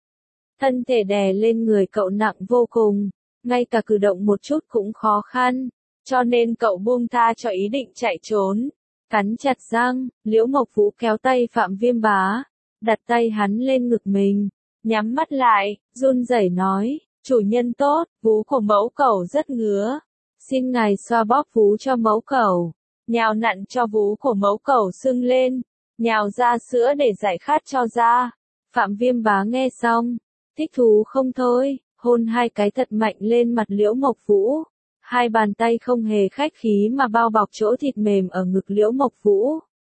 Thân thể đè lên người cậu nặng vô cùng, ngay cả cử động một chút cũng khó khăn, cho nên cậu buông tha cho ý định chạy trốn. Cắn chặt răng, Liễu Mộc Vũ kéo tay Phạm Viêm Bá, đặt tay hắn lên ngực mình, nhắm mắt lại, run rẩy nói, chủ nhân tốt, vú của mẫu cẩu rất ngứa, xin ngài xoa bóp vú cho mẫu cẩu. Nhào nặn cho vú của mẫu cẩu sưng lên, nhào ra sữa để giải khát cho da. Phạm Viêm Bá nghe xong, thích thú không thôi, hôn hai cái thật mạnh lên mặt Liễu Mộc Vũ. Hai bàn tay không hề khách khí mà bao bọc chỗ thịt mềm ở ngực Liễu Mộc Vũ.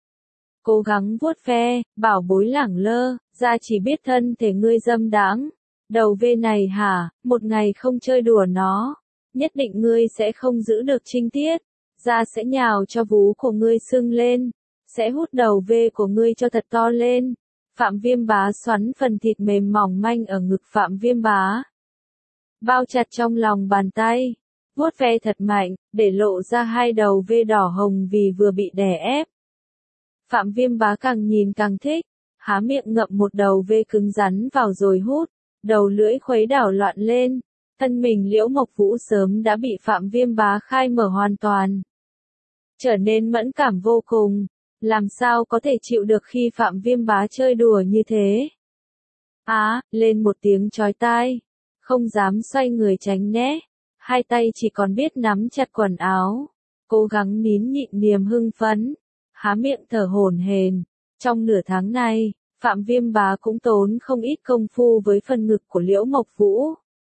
Cố gắng vuốt ve, bảo bối lẳng lơ, ra chỉ biết thân thể ngươi dâm đáng. Đầu vê này hả, một ngày không chơi đùa nó, nhất định ngươi sẽ không giữ được trinh tiết, da sẽ nhào cho vú của ngươi sưng lên, sẽ hút đầu vê của ngươi cho thật to lên. Phạm Viêm Bá xoắn phần thịt mềm mỏng manh ở ngực Phạm Viêm Bá, bao chặt trong lòng bàn tay, vuốt ve thật mạnh, để lộ ra hai đầu vê đỏ hồng vì vừa bị đè ép. Phạm Viêm Bá càng nhìn càng thích, há miệng ngậm một đầu vê cứng rắn vào rồi hút, đầu lưỡi khuấy đảo loạn lên, thân mình Liễu Mộc Vũ sớm đã bị Phạm Viêm Bá khai mở hoàn toàn, trở nên mẫn cảm vô cùng, làm sao có thể chịu được khi Phạm Viêm Bá chơi đùa như thế. Lên một tiếng chói tai, không dám xoay người tránh né, hai tay chỉ còn biết nắm chặt quần áo, cố gắng nín nhịn niềm hưng phấn, há miệng thở hổn hển. Trong nửa tháng này, Phạm Viêm Bá cũng tốn không ít công phu với phần ngực của Liễu Mộc Vũ.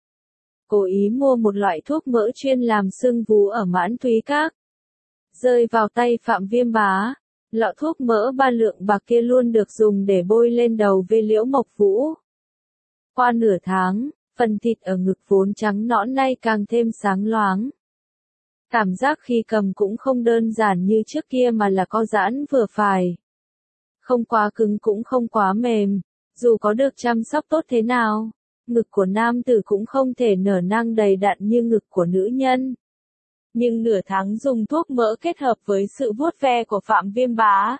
Cố ý mua một loại thuốc mỡ chuyên làm sưng vú ở Mãn Thúy Các. Rơi vào tay Phạm Viêm Bá, lọ thuốc mỡ 3 lượng bạc kia luôn được dùng để bôi lên đầu với Liễu Mộc Vũ. Qua nửa tháng, phần thịt ở ngực vốn trắng nõn nay càng thêm sáng loáng. Cảm giác khi cầm cũng không đơn giản như trước kia mà là co giãn vừa phải. Không quá cứng cũng không quá mềm, dù có được chăm sóc tốt thế nào, ngực của nam tử cũng không thể nở nang đầy đặn như ngực của nữ nhân. Nhưng nửa tháng dùng thuốc mỡ kết hợp với sự vuốt ve của Phạm Viêm Bá,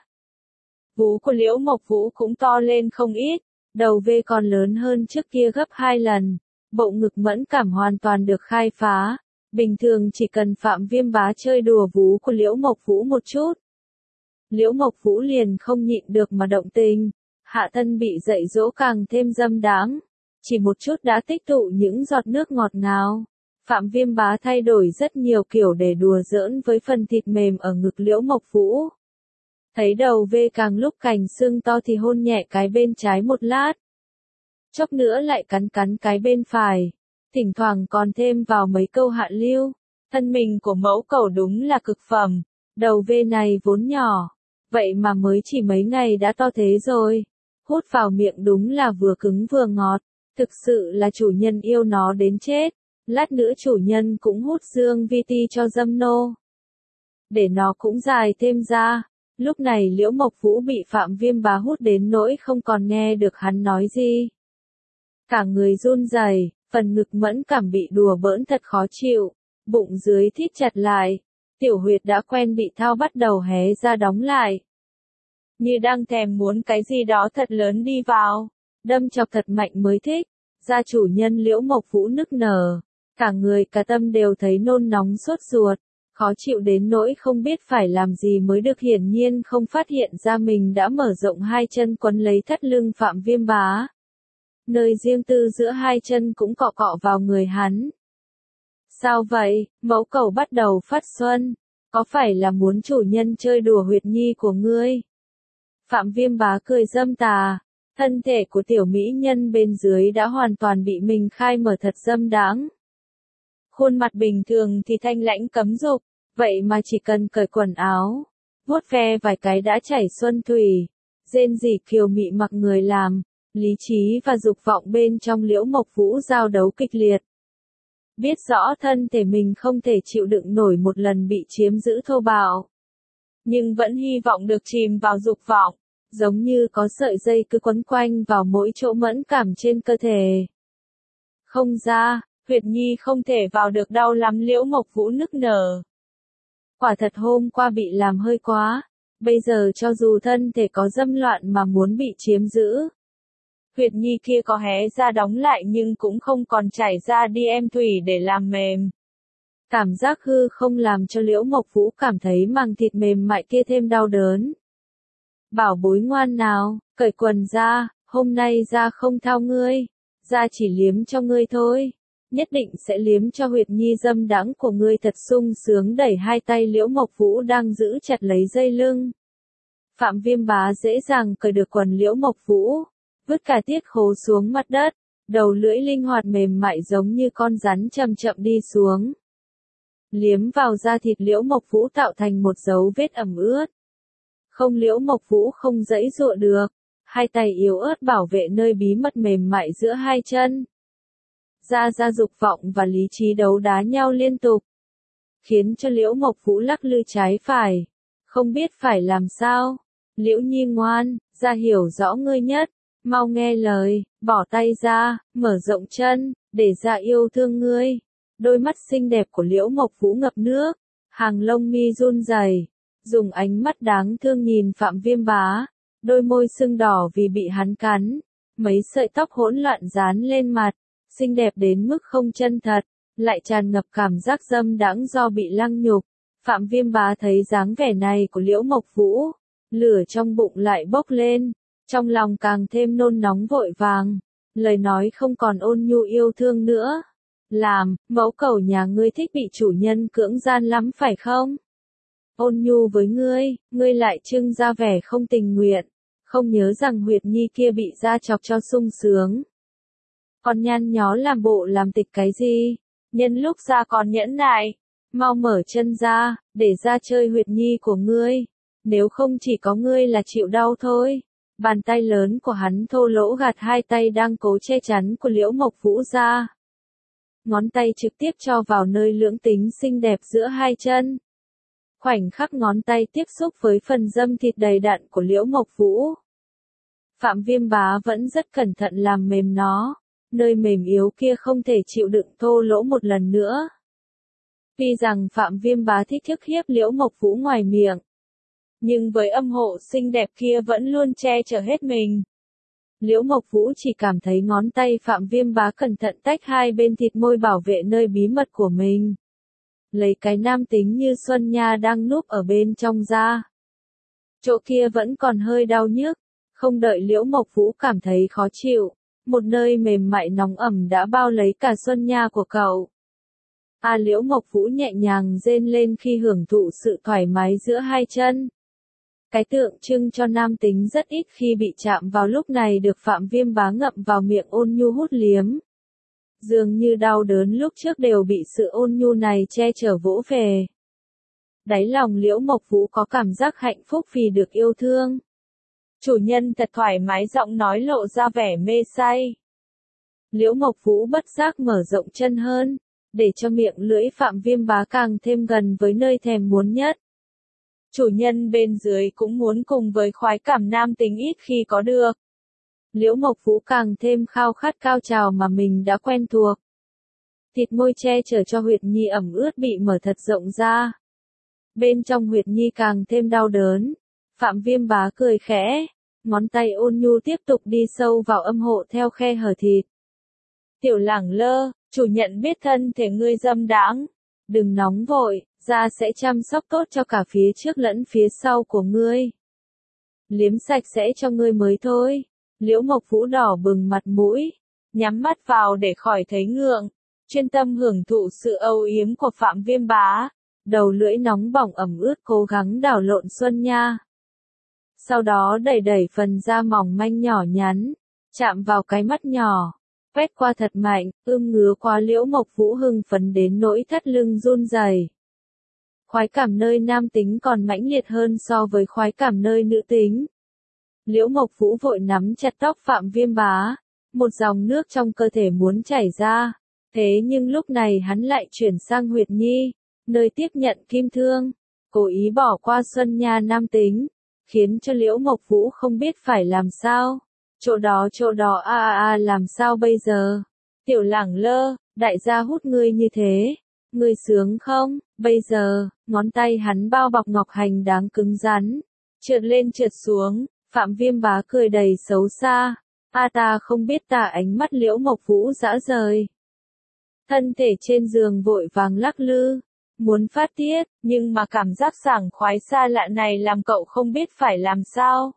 vú của Liễu Mộc Vũ cũng to lên không ít, đầu vê còn lớn hơn trước kia gấp 2 lần, bộ ngực mẫn cảm hoàn toàn được khai phá. Bình thường chỉ cần Phạm Viêm Bá chơi đùa vú của Liễu Mộc Vũ một chút, Liễu Mộc Vũ liền không nhịn được mà động tình, hạ thân bị dạy dỗ càng thêm dâm đáng, chỉ một chút đã tích tụ những giọt nước ngọt ngào. Phạm Viêm Bá thay đổi rất nhiều kiểu để đùa giỡn với phần thịt mềm ở ngực Liễu Mộc Vũ. Thấy đầu vê càng lúc càng sưng to thì hôn nhẹ cái bên trái một lát. Chốc nữa lại cắn cắn cái bên phải, thỉnh thoảng còn thêm vào mấy câu hạ lưu. Thân mình của mẫu cẩu đúng là cực phẩm, đầu vê này vốn nhỏ, vậy mà mới chỉ mấy ngày đã to thế rồi. Hút vào miệng đúng là vừa cứng vừa ngọt, thực sự là chủ nhân yêu nó đến chết. Lát nữa chủ nhân cũng hút dương vi ti cho dâm nô, để nó cũng dài thêm ra. Lúc này Liễu Mộc Vũ bị Phạm Viêm Bá hút đến nỗi không còn nghe được hắn nói gì. Cả người run rẩy, phần ngực mẫn cảm bị đùa bỡn thật khó chịu, bụng dưới thít chặt lại, tiểu huyệt đã quen bị thao bắt đầu hé ra đóng lại. Như đang thèm muốn cái gì đó thật lớn đi vào, đâm chọc thật mạnh mới thích. Gia chủ nhân Liễu Mộc Vũ nức nở, cả người cả tâm đều thấy nôn nóng sốt ruột, khó chịu đến nỗi không biết phải làm gì mới được, hiển nhiên không phát hiện ra mình đã mở rộng hai chân quấn lấy thắt lưng Phạm Viêm Bá. Nơi riêng tư giữa hai chân cũng cọ cọ vào người hắn. Sao vậy, mẫu cẩu bắt đầu phát xuân, có phải là muốn chủ nhân chơi đùa huyệt nhi của ngươi? Phạm Viêm Bá cười dâm tà, thân thể của tiểu mỹ nhân bên dưới đã hoàn toàn bị mình khai mở thật dâm đãng. Khuôn mặt bình thường thì thanh lãnh cấm dục, vậy mà chỉ cần cởi quần áo, vuốt ve vài cái đã chảy xuân thủy, rên rỉ kiều mị mặc người làm, lý trí và dục vọng bên trong Liễu Mộc Vũ giao đấu kịch liệt. Biết rõ thân thể mình không thể chịu đựng nổi một lần bị chiếm giữ thô bạo, nhưng vẫn hy vọng được chìm vào dục vọng, giống như có sợi dây cứ quấn quanh vào mỗi chỗ mẫn cảm trên cơ thể. Không ra, huyệt nhi không thể vào được, đau lắm. Liễu Mộc Vũ nức nở. Quả thật hôm qua bị làm hơi quá, bây giờ cho dù thân thể có dâm loạn mà muốn bị chiếm giữ, huyệt nhi kia có hé ra đóng lại nhưng cũng không còn chảy ra đi em thủy để làm mềm. Cảm giác hư không làm cho Liễu Mộc Vũ cảm thấy màng thịt mềm mại kia thêm đau đớn. Bảo bối ngoan nào, cởi quần ra, hôm nay ra không thao ngươi, ra chỉ liếm cho ngươi thôi, nhất định sẽ liếm cho huyệt nhi dâm đãng của ngươi thật sung sướng. Đẩy hai tay Liễu Mộc Vũ đang giữ chặt lấy dây lưng. Phạm Viêm Bá dễ dàng cởi được quần Liễu Mộc Vũ, vứt cả tiết khố xuống mặt đất, đầu lưỡi linh hoạt mềm mại giống như con rắn chậm chậm đi xuống. Liếm vào da thịt Liễu Mộc Vũ tạo thành một dấu vết ẩm ướt. Không, Liễu Mộc Vũ không giãy giụa được, hai tay yếu ớt bảo vệ nơi bí mật mềm mại giữa hai chân. ra dục vọng và lý trí đấu đá nhau liên tục, khiến cho Liễu Mộc Vũ lắc lư trái phải, không biết phải làm sao. Liễu Nhi ngoan, ra hiểu rõ ngươi nhất, mau nghe lời, bỏ tay ra, mở rộng chân, để ra yêu thương ngươi. Đôi mắt xinh đẹp của Liễu Mộc Vũ ngập nước, hàng lông mi run rẩy, dùng ánh mắt đáng thương nhìn Phạm Viêm Bá, đôi môi sưng đỏ vì bị hắn cắn, mấy sợi tóc hỗn loạn dán lên mặt, xinh đẹp đến mức không chân thật, lại tràn ngập cảm giác dâm đãng do bị lăng nhục. Phạm Viêm Bá thấy dáng vẻ này của Liễu Mộc Vũ, lửa trong bụng lại bốc lên, trong lòng càng thêm nôn nóng vội vàng, lời nói không còn ôn nhu yêu thương nữa. Làm, mẫu cẩu nhà ngươi thích bị chủ nhân cưỡng gian lắm phải không? Ôn nhu với ngươi lại trưng ra vẻ không tình nguyện, không nhớ rằng Huyệt Nhi kia bị gia chọc cho sung sướng. Còn nhăn nhó làm bộ làm tịch cái gì? Nhân lúc ra còn nhẫn nại, mau mở chân ra, để ra chơi Huyệt Nhi của ngươi. Nếu không chỉ có ngươi là chịu đau thôi. Bàn tay lớn của hắn thô lỗ gạt hai tay đang cố che chắn của Liễu Mộc Vũ ra. Ngón tay trực tiếp cho vào nơi lưỡng tính xinh đẹp giữa hai chân. Khoảnh khắc ngón tay tiếp xúc với phần dâm thịt đầy đặn của Liễu Mộc Vũ. Phạm Viêm Bá vẫn rất cẩn thận làm mềm nó, nơi mềm yếu kia không thể chịu đựng thô lỗ một lần nữa. Tuy rằng Phạm Viêm Bá thích thức hiếp Liễu Mộc Vũ ngoài miệng, nhưng với âm hộ xinh đẹp kia vẫn luôn che chở hết mình. Liễu Mộc Vũ chỉ cảm thấy ngón tay Phạm Viêm Bá cẩn thận tách hai bên thịt môi bảo vệ nơi bí mật của mình. Lấy cái nam tính như Xuân Nha đang núp ở bên trong ra. Chỗ kia vẫn còn hơi đau nhức, không đợi Liễu Mộc Vũ cảm thấy khó chịu, một nơi mềm mại nóng ẩm đã bao lấy cả Xuân Nha của cậu. Liễu Mộc Vũ nhẹ nhàng rên lên khi hưởng thụ sự thoải mái giữa hai chân. Cái tượng trưng cho nam tính rất ít khi bị chạm vào lúc này được Phạm Viêm Bá ngậm vào miệng ôn nhu hút liếm. Dường như đau đớn lúc trước đều bị sự ôn nhu này che chở vỗ về. Đáy lòng Liễu Mộc Vũ có cảm giác hạnh phúc vì được yêu thương. Chủ nhân thật thoải mái, giọng nói lộ ra vẻ mê say. Liễu Mộc Vũ bất giác mở rộng chân hơn, để cho miệng lưỡi Phạm Viêm Bá càng thêm gần với nơi thèm muốn nhất. Chủ nhân bên dưới cũng muốn cùng với khoái cảm nam tính ít khi có được. Liễu Mộc Vũ càng thêm khao khát cao trào mà mình đã quen thuộc. Thịt môi che chở cho Huyệt Nhi ẩm ướt bị mở thật rộng ra. Bên trong Huyệt Nhi càng thêm đau đớn. Phạm Viêm Bá cười khẽ, ngón tay ôn nhu tiếp tục đi sâu vào âm hộ theo khe hở thịt. Tiểu Lẳng Lơ, chủ nhận biết thân thể ngươi dâm đãng, đừng nóng vội, da sẽ chăm sóc tốt cho cả phía trước lẫn phía sau của ngươi. Liếm sạch sẽ cho ngươi mới thôi. Liễu Mộc Vũ đỏ bừng mặt mũi, nhắm mắt vào để khỏi thấy ngượng, chuyên tâm hưởng thụ sự âu yếm của Phạm Viêm Bá, đầu lưỡi nóng bỏng ẩm ướt cố gắng đảo lộn Xuân Nha. Sau đó đẩy đẩy phần da mỏng manh nhỏ nhắn, chạm vào cái mắt nhỏ, quét qua thật mạnh, ngứa quá. Liễu Mộc Vũ hưng phấn đến nỗi thắt lưng run rẩy. Khoái cảm nơi nam tính còn mãnh liệt hơn so với khoái cảm nơi nữ tính. Liễu Mộc Vũ vội nắm chặt tóc Phạm Viêm Bá, một dòng nước trong cơ thể muốn chảy ra, thế nhưng lúc này hắn lại chuyển sang Huyệt Nhi, nơi tiếp nhận kim thương, cố ý bỏ qua Xuân Nha nam tính, khiến cho Liễu Mộc Vũ không biết phải làm sao. Chỗ đó làm sao bây giờ? Tiểu Lẳng Lơ, đại gia hút ngươi như thế, ngươi sướng không? Bây giờ, ngón tay hắn bao bọc ngọc hành đáng cứng rắn, trượt lên trượt xuống. Phạm Viêm Bá cười đầy xấu xa. Ta không biết. Ánh mắt Liễu Mộc Vũ dã rời. Thân thể trên giường vội vàng lắc lư, muốn phát tiết, nhưng mà cảm giác sảng khoái xa lạ này làm cậu không biết phải làm sao.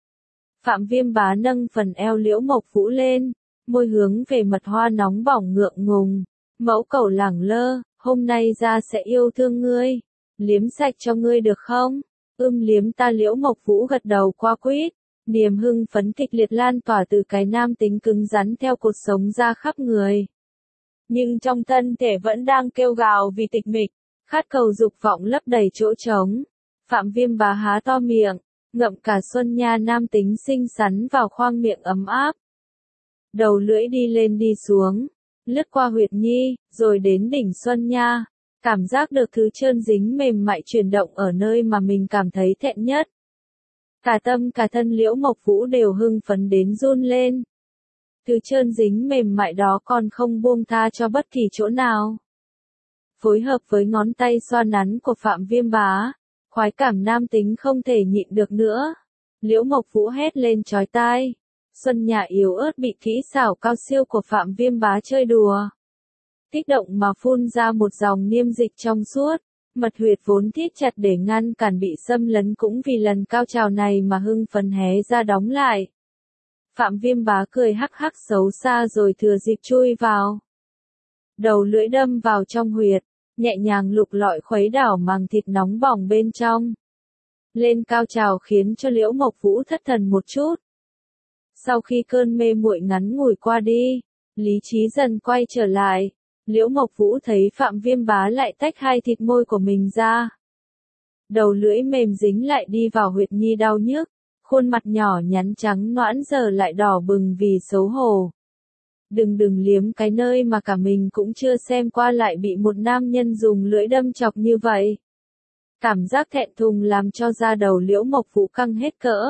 Phạm Viêm Bá nâng phần eo Liễu Mộc Vũ lên, môi hướng về mật hoa nóng bỏng ngượng ngùng. Mẫu cẩu Lẳng Lơ, hôm nay ra sẽ yêu thương ngươi, liếm sạch cho ngươi được không? Liếm ta. Liễu Mộc Vũ gật đầu qua quýt, niềm hưng phấn kịch liệt lan tỏa từ cái nam tính cứng rắn theo cột sống ra khắp người. Nhưng trong thân thể vẫn đang kêu gào vì tịch mịch, khát cầu dục vọng lấp đầy chỗ trống. Phạm Viêm Bá há to miệng, ngậm cả Xuân Nha nam tính xinh xắn vào khoang miệng ấm áp. Đầu lưỡi đi lên đi xuống, lướt qua huyệt nhi, rồi đến đỉnh Xuân Nha. Cảm giác được thứ trơn dính mềm mại chuyển động ở nơi mà mình cảm thấy thẹn nhất. Cả tâm cả thân Liễu Mộc Vũ đều hưng phấn đến run lên. Thứ trơn dính mềm mại đó còn không buông tha cho bất kỳ chỗ nào. Phối hợp với ngón tay xoa nắn của Phạm Viêm Bá, khoái cảm nam tính không thể nhịn được nữa. Liễu Mộc Vũ hét lên chói tai. Xuân Nha yếu ớt bị kỹ xảo cao siêu của Phạm Viêm Bá chơi đùa. Kích động mà phun ra một dòng niêm dịch trong suốt. Mật huyệt vốn thít chặt để ngăn cản bị xâm lấn cũng vì lần cao trào này mà hưng phấn hé ra đóng lại. Phạm Viêm Bá cười hắc hắc xấu xa rồi thừa dịp chui vào. Đầu lưỡi đâm vào trong huyệt, nhẹ nhàng lục lọi khuấy đảo màng thịt nóng bỏng bên trong. Lên cao trào khiến cho Liễu Mộc Vũ thất thần một chút. Sau khi cơn mê muội ngắn ngủi qua đi, lý trí dần quay trở lại. Liễu Mộc Vũ thấy Phạm Viêm Bá lại tách hai thịt môi của mình ra. Đầu lưỡi mềm dính lại đi vào huyệt nhi đau nhức, khuôn mặt nhỏ nhắn trắng nõn giờ lại đỏ bừng vì xấu hổ. Đừng liếm cái nơi mà cả mình cũng chưa xem qua lại bị một nam nhân dùng lưỡi đâm chọc như vậy. Cảm giác thẹn thùng làm cho da đầu Liễu Mộc Vũ căng hết cỡ.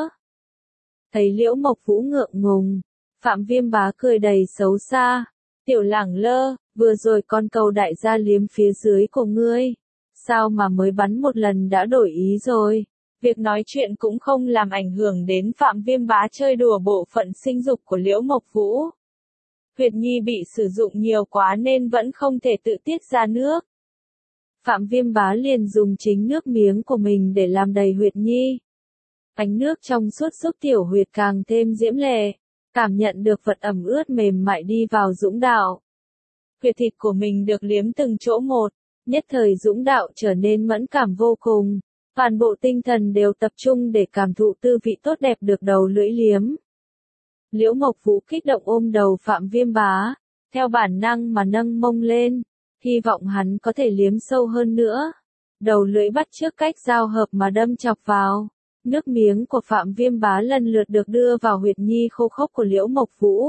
Thấy Liễu Mộc Vũ ngượng ngùng, Phạm Viêm Bá cười đầy xấu xa. Tiểu lẳng lơ, vừa rồi con cầu đại gia liếm phía dưới của ngươi. Sao mà mới bắn một lần đã đổi ý rồi? Việc nói chuyện cũng không làm ảnh hưởng đến Phạm Viêm Bá chơi đùa bộ phận sinh dục của Liễu Mộc Vũ. Huyệt nhi bị sử dụng nhiều quá nên vẫn không thể tự tiết ra nước. Phạm Viêm Bá liền dùng chính nước miếng của mình để làm đầy huyệt nhi. Ánh nước trong suốt giúp tiểu huyệt càng thêm diễm lệ, cảm nhận được vật ẩm ướt mềm mại đi vào dũng đạo. Huyệt thịt của mình được liếm từng chỗ một, nhất thời dũng đạo trở nên mẫn cảm vô cùng. Toàn bộ tinh thần đều tập trung để cảm thụ tư vị tốt đẹp được đầu lưỡi liếm. Liễu Mộc Vũ kích động ôm đầu Phạm Viêm Bá, theo bản năng mà nâng mông lên, hy vọng hắn có thể liếm sâu hơn nữa. Đầu lưỡi bắt chước cách giao hợp mà đâm chọc vào. Nước miếng của Phạm Viêm Bá lần lượt được đưa vào huyệt nhi khô khốc của Liễu Mộc Vũ.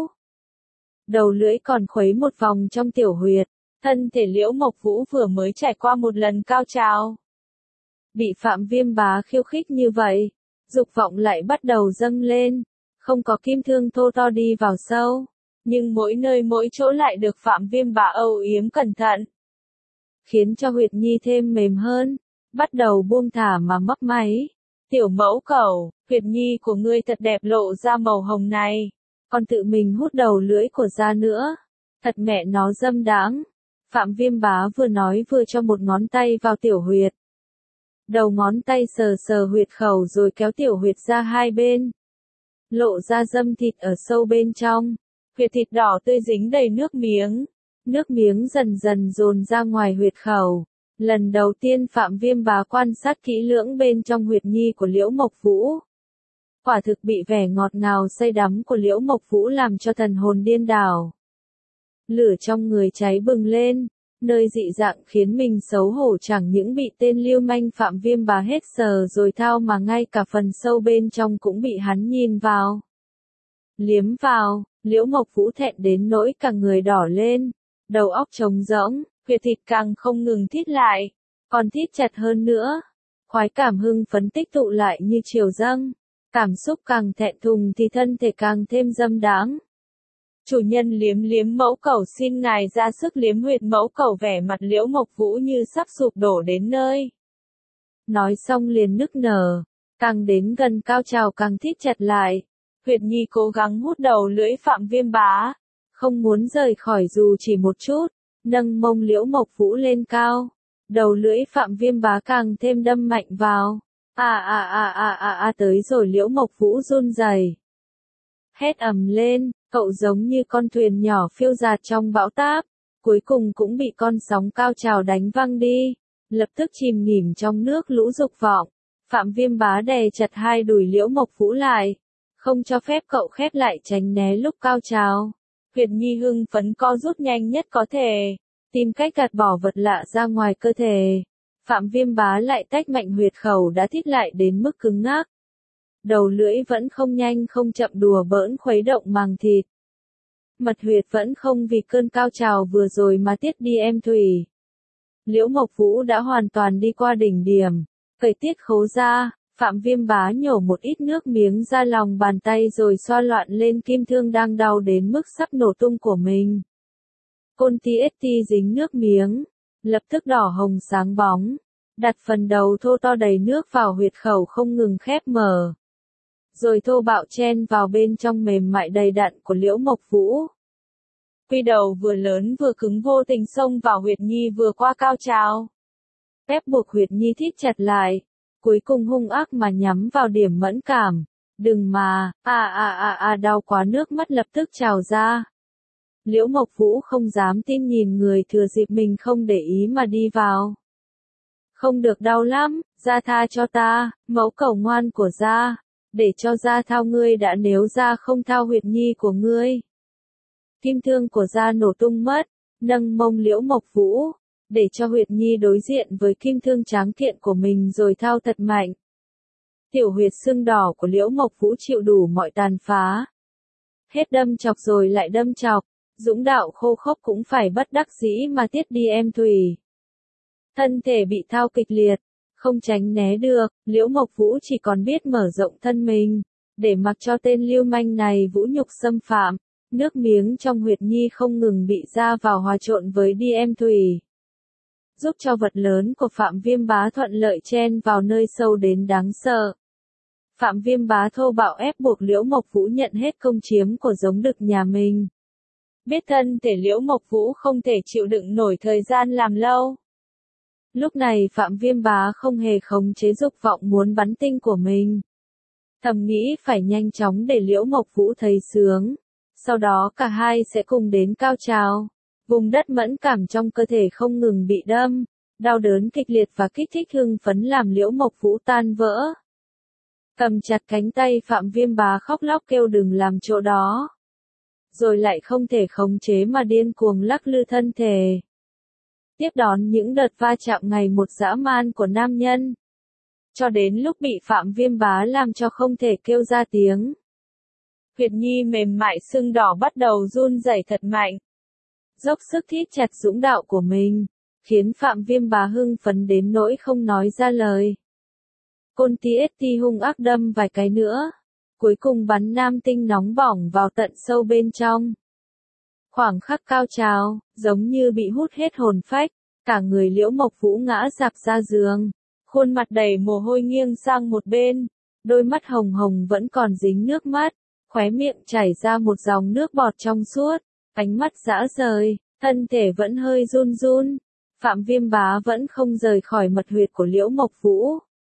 Đầu lưỡi còn khuấy một vòng trong tiểu huyệt, thân thể Liễu Mộc Vũ vừa mới trải qua một lần cao trào. Bị Phạm Viêm Bá khiêu khích như vậy, dục vọng lại bắt đầu dâng lên, không có kim thương thô to đi vào sâu, nhưng mỗi nơi mỗi chỗ lại được Phạm Viêm Bá âu yếm cẩn thận, khiến cho huyệt nhi thêm mềm hơn, bắt đầu buông thả mà mấp máy. Tiểu mẫu cẩu, huyệt nhi của ngươi thật đẹp lộ ra màu hồng này, còn tự mình hút đầu lưỡi của ra nữa, thật mẹ nó dâm đãng. Phạm Viêm Bá vừa nói vừa cho một ngón tay vào tiểu huyệt. Đầu ngón tay sờ sờ huyệt khẩu rồi kéo tiểu huyệt ra hai bên. Lộ ra dâm thịt ở sâu bên trong. Huyệt thịt đỏ tươi dính đầy nước miếng. Nước miếng dần dần dồn ra ngoài huyệt khẩu. Lần đầu tiên Phạm Viêm Bá quan sát kỹ lưỡng bên trong huyệt nhi của Liễu Mộc Vũ. Quả thực bị vẻ ngọt ngào say đắm của Liễu Mộc Vũ làm cho thần hồn điên đảo. Lửa trong người cháy bừng lên, nơi dị dạng khiến mình xấu hổ chẳng những bị tên lưu manh Phạm Viêm Bá hết sờ rồi thao mà ngay cả phần sâu bên trong cũng bị hắn nhìn vào. Liếm vào, Liễu Mộc Vũ thẹn đến nỗi cả người đỏ lên, đầu óc trống rỗng, huyệt thịt càng không ngừng thít lại, còn thít chặt hơn nữa. Khoái cảm hưng phấn tích tụ lại như triều dâng, cảm xúc càng thẹn thùng thì thân thể càng thêm dâm đãng. Chủ nhân liếm mẫu cẩu, xin ngài ra sức liếm huyệt mẫu cẩu. Vẻ mặt Liễu Mộc Vũ như sắp sụp đổ đến nơi. Nói xong liền nức nở, càng đến gần cao trào càng thít chặt lại. Huyệt nhi cố gắng hút đầu lưỡi Phạm Viêm Bá, không muốn rời khỏi dù chỉ một chút, nâng mông Liễu Mộc Vũ lên cao. Đầu lưỡi Phạm Viêm Bá càng thêm đâm mạnh vào. Tới rồi Liễu Mộc Vũ run rẩy, hét ầm lên. Cậu giống như con thuyền nhỏ phiêu dạt trong bão táp, cuối cùng cũng bị con sóng cao trào đánh văng đi, lập tức chìm nghỉm trong nước lũ dục vọng. Phạm Viêm Bá đè chặt hai đùi Liễu Mộc Vũ lại, không cho phép cậu khép lại tránh né lúc cao trào. Huyệt nhi hưng phấn co rút nhanh nhất có thể, tìm cách gạt bỏ vật lạ ra ngoài cơ thể. Phạm Viêm Bá lại tách mạnh huyệt khẩu đã thít lại đến mức cứng ngắc. Đầu lưỡi vẫn không nhanh không chậm đùa bỡn khuấy động màng thịt. mật huyệt vẫn không vì cơn cao trào vừa rồi mà tiết đi em Thủy. Liễu Mộc Vũ đã hoàn toàn đi qua đỉnh điểm, cởi tiết khấu ra, Phạm Viêm Bá nhổ một ít nước miếng ra lòng bàn tay rồi xoa loạn lên kim thương đang đau đến mức sắp nổ tung của mình. Côn TST dính nước miếng, lập tức đỏ hồng sáng bóng, đặt phần đầu thô to đầy nước vào huyệt khẩu không ngừng khép mở. Rồi thô bạo chen vào bên trong mềm mại đầy đặn của Liễu Mộc Vũ. Quy đầu vừa lớn vừa cứng vô tình xông vào huyệt nhi vừa qua cao trào. Ép buộc huyệt nhi thít chặt lại, cuối cùng hung ác mà nhắm vào điểm mẫn cảm. Đừng mà, đau quá nước mắt lập tức trào ra. Liễu Mộc Vũ không dám tin nhìn người thừa dịp mình không để ý mà đi vào. Không được đau lắm, gia tha cho ta, mẫu cầu ngoan của gia, để cho gia thao ngươi đã nếu gia không thao huyệt nhi của ngươi. Kim thương của gia nổ tung mất, nâng mông Liễu Mộc Vũ, để cho huyệt nhi đối diện với kim thương tráng kiện của mình rồi thao thật mạnh. Tiểu huyệt sưng đỏ của Liễu Mộc Vũ chịu đủ mọi tàn phá. Hết đâm chọc rồi lại đâm chọc, dũng đạo khô khốc cũng phải bất đắc dĩ mà tiết đi em Thủy. Thân thể bị thao kịch liệt, không tránh né được, Liễu Mộc Vũ chỉ còn biết mở rộng thân mình, để mặc cho tên lưu manh này vũ nhục xâm phạm, nước miếng trong huyệt nhi không ngừng bị ra vào hòa trộn với đi em Thủy. Giúp cho vật lớn của Phạm Viêm Bá thuận lợi chen vào nơi sâu đến đáng sợ. Phạm Viêm Bá thô bạo ép buộc Liễu Mộc Vũ nhận hết công chiếm của giống đực nhà mình. Biết thân thể Liễu Mộc Vũ không thể chịu đựng nổi thời gian làm lâu. Lúc này Phạm Viêm Bá không hề khống chế dục vọng muốn bắn tinh của mình. Thầm nghĩ phải nhanh chóng để Liễu Mộc Vũ thấy sướng. Sau đó cả hai sẽ cùng đến cao trào. Vùng đất mẫn cảm trong cơ thể không ngừng bị đâm, đau đớn kịch liệt và kích thích hưng phấn làm Liễu Mộc Vũ tan vỡ. Cầm chặt cánh tay Phạm Viêm Bá khóc lóc kêu đừng làm chỗ đó. Rồi lại không thể khống chế mà điên cuồng lắc lư thân thể. Tiếp đón những đợt va chạm ngày một dã man của nam nhân. Cho đến lúc bị Phạm Viêm Bá làm cho không thể kêu ra tiếng. Huyệt nhi mềm mại sưng đỏ bắt đầu run rẩy thật mạnh. Dốc sức thít chặt dũng đạo của mình, khiến Phạm Viêm Bá hưng phấn đến nỗi không nói ra lời. Côn TST hung ác đâm vài cái nữa, cuối cùng bắn nam tinh nóng bỏng vào tận sâu bên trong. Khoảng khắc cao trào, giống như bị hút hết hồn phách, cả người Liễu Mộc Vũ ngã rạp ra giường, khuôn mặt đầy mồ hôi nghiêng sang một bên, đôi mắt hồng hồng vẫn còn dính nước mắt, khóe miệng chảy ra một dòng nước bọt trong suốt, ánh mắt dã rời, thân thể vẫn hơi run run. Phạm Viêm Bá vẫn không rời khỏi mật huyệt của Liễu Mộc Vũ.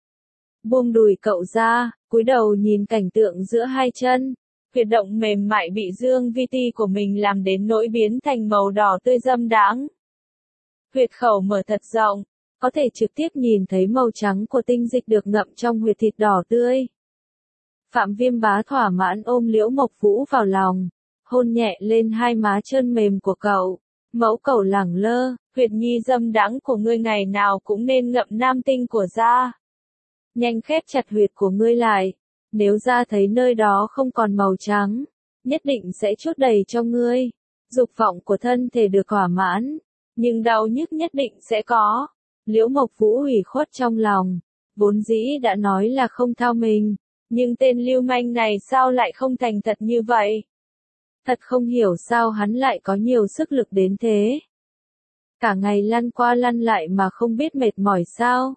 Buông đùi cậu ra, cúi đầu nhìn cảnh tượng giữa hai chân. Huyệt động mềm mại bị dương vi ti của mình làm đến nỗi biến thành màu đỏ tươi dâm đãng. Huyệt khẩu mở thật rộng, có thể trực tiếp nhìn thấy màu trắng của tinh dịch được ngậm trong huyệt thịt đỏ tươi. Phạm Viêm Bá thỏa mãn ôm Liễu Mộc Vũ vào lòng, hôn nhẹ lên hai má trơn mềm của cậu. Mẫu cậu lẳng lơ, huyệt nhi dâm đãng của ngươi ngày nào cũng nên ngậm nam tinh của gia. Nhanh khép chặt huyệt của ngươi lại, nếu gia thấy nơi đó không còn màu trắng, nhất định sẽ chốt đầy cho ngươi. Dục vọng của thân thể được thỏa mãn, nhưng đau nhức nhất định sẽ có. Liễu Mộc Vũ ủy khuất trong lòng, vốn dĩ đã nói là không thao mình, nhưng tên lưu manh này sao lại không thành thật như vậy? Thật không hiểu sao hắn lại có nhiều sức lực đến thế. Cả ngày lăn qua lăn lại mà không biết mệt mỏi sao.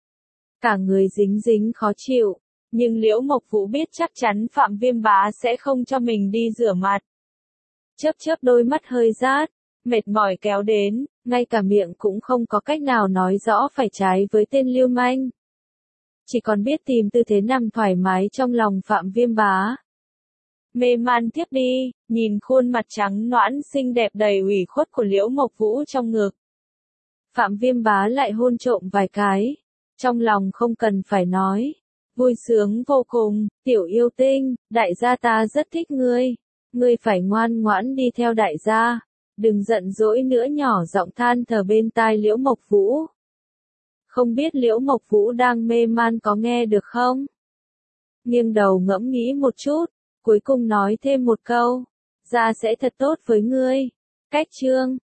Cả người dính dính khó chịu, nhưng Liễu Mộc Vũ biết chắc chắn Phạm Viêm Bá sẽ không cho mình đi rửa mặt. Chớp chớp đôi mắt hơi rát, mệt mỏi kéo đến, ngay cả miệng cũng không có cách nào nói rõ phải trái với tên lưu manh. Chỉ còn biết tìm tư thế nằm thoải mái trong lòng Phạm Viêm Bá. Mê man tiếp đi, nhìn khuôn mặt trắng nõn xinh đẹp đầy ủy khuất của Liễu Mộc Vũ trong ngực. Phạm Viêm Bá lại hôn trộm vài cái, trong lòng không cần phải nói. Vui sướng vô cùng, tiểu yêu tinh, đại gia ta rất thích ngươi. Ngươi phải ngoan ngoãn đi theo đại gia. Đừng giận dỗi nữa nhỏ giọng than thở bên tai Liễu Mộc Vũ. Không biết Liễu Mộc Vũ đang mê man có nghe được không? Nghiêng đầu ngẫm nghĩ một chút, cuối cùng nói thêm một câu. ra sẽ thật tốt với ngươi. Cách chương